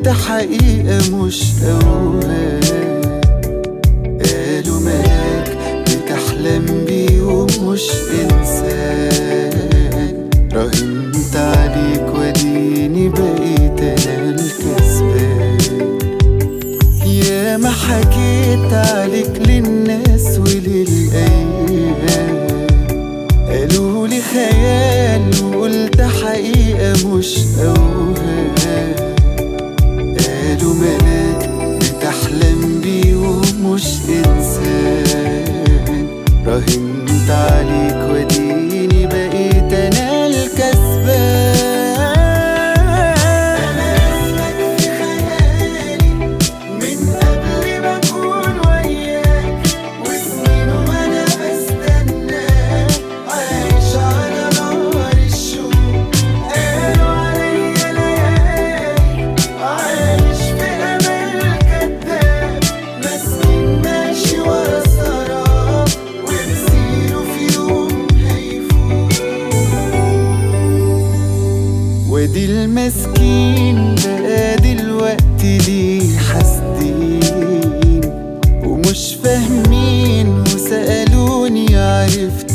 قلت حقيقة مش أوهام. قالوا ملاك بتحلم بيه ومش إنسان. راهنت عليك وديني بقيت أنا الكسبان. يا ما حكيت عليك للناس وللأيام، قالوا لي خيال وقلت حقيقة مش أوهام. قالوا ملاك بتحلم بيه ومش إنسان. راهنت عليك وديني بقيت أنا الكسبان. أنا اسمك في خيالي من قبل ما أكون وياك، وسنين وأنا بستناك عايش على نار الشوق. قالوا عليا ليالي عايش في أمل كداب، مسكين ماشي ورا سراب ومسيره في يوم هيفوق. وادي المسكين بقى دلوقتي ليه حاسدين ومش فاهمين، وسألوني عرفت